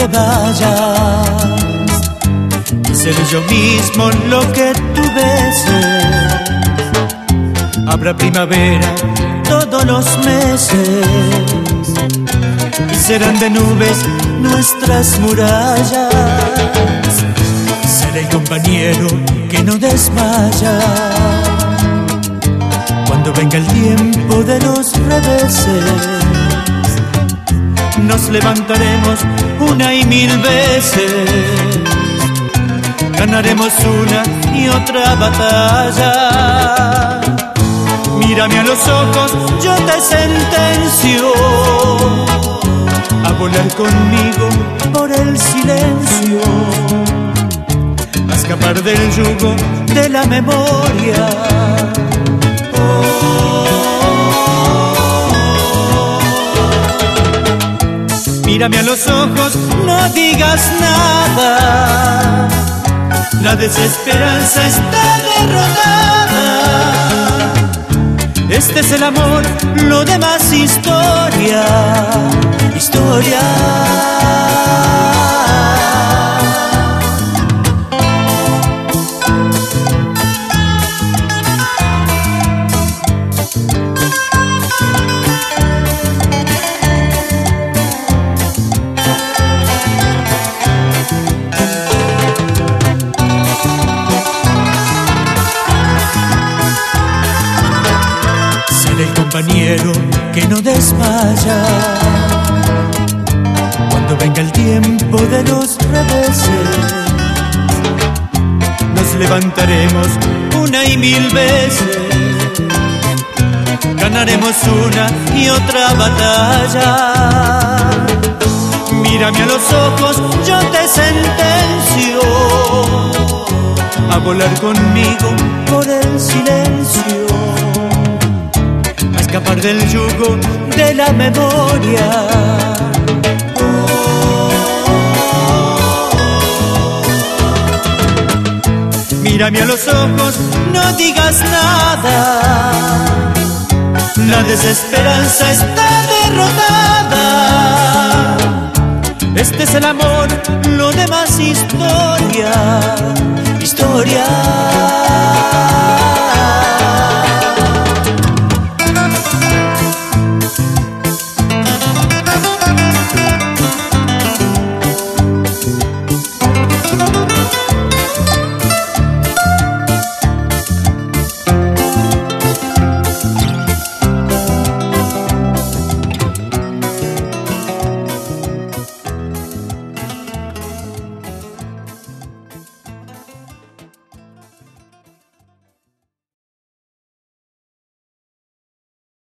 vayas, y seré yo mismo lo que tú beses. Habrá primavera todos los meses, y serán de nubes nuestras murallas. Seré el compañero que no desmaya cuando venga el tiempo de los reveses. Nos levantaremos una y mil veces, ganaremos una y otra batalla. Mírame a los ojos, yo te sentencio a volar conmigo por el silencio, a escapar del yugo de la memoria. Mírame a los ojos, no digas nada, la desesperanza está derrotada. Este es el amor, lo demás historia, historia. Compañero que no desmaya cuando venga el tiempo de los reveses. Nos levantaremos una y mil veces, ganaremos una y otra batalla. Mírame a los ojos, yo te sentencio a volar conmigo por el silencio, escapar del yugo de la memoria. Mírame a los ojos, no digas nada, la desesperanza está derrotada. Este es el amor, lo demás historia, historia.